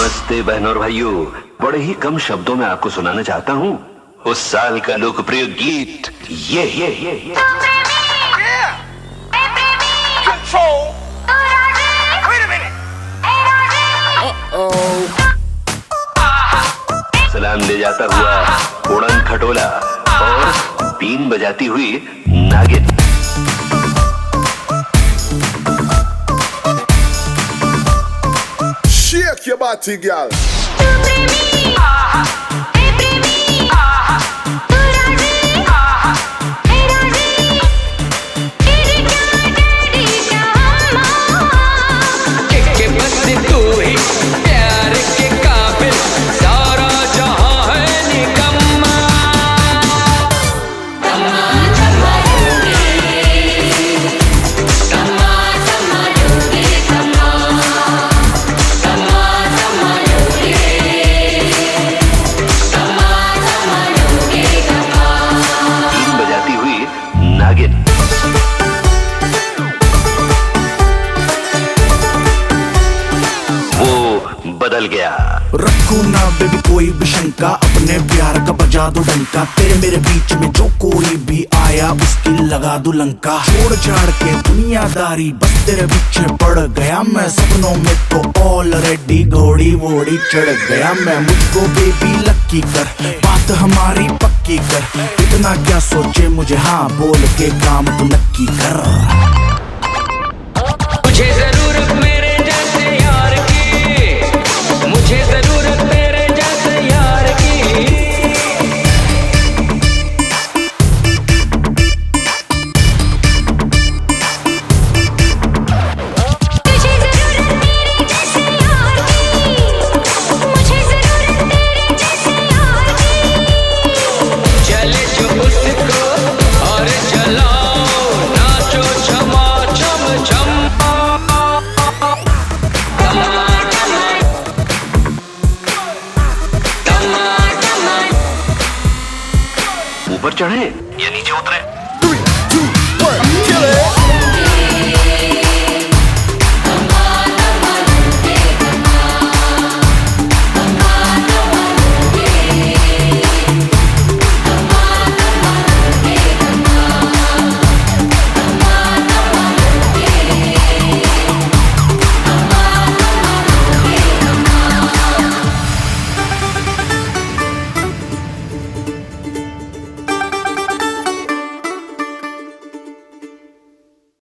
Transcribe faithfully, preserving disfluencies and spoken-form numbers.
नमस्ते बहनों और भाइयों, बड़े ही कम शब्दों में आपको सुनाना चाहता हूँ उस साल का लोकप्रिय गीत ये ये ये, ये। सलाम ले जाता हुआ उड़न खटोला और बीन बजाती हुई नागिन। Shake your body, girl. बदल गया। रखो ना बेबी कोई भी शंका, अपने प्यार का बजा दो डंका। तेरे मेरे बीच में जो कोई भी आया उसकी लगा दो लंका। छोड़ छाड़ के दुनियादारी बस तेरे पीछे पड़ गया मैं। सपनों में तो ऑलरेडी घोड़ी वोड़ी चढ़ गया मैं। मुझको बेबी लक्की कर, बात हमारी पक्की कर। इतना क्या सोचे मुझे हाँ बोल के काम तो नक्की कर। मुझे जरूरत मेरे जैसे यार की, मुझे जरूरत मेरे जैसे यार की। तुझे जरूरत मेरे जैसे यार की, मुझे जरूरत मेरे जैसे यार की। चले जो उसको और चलाओ नाचो छमा छम छम। ऊपर चढ़े या नीचे उतरे?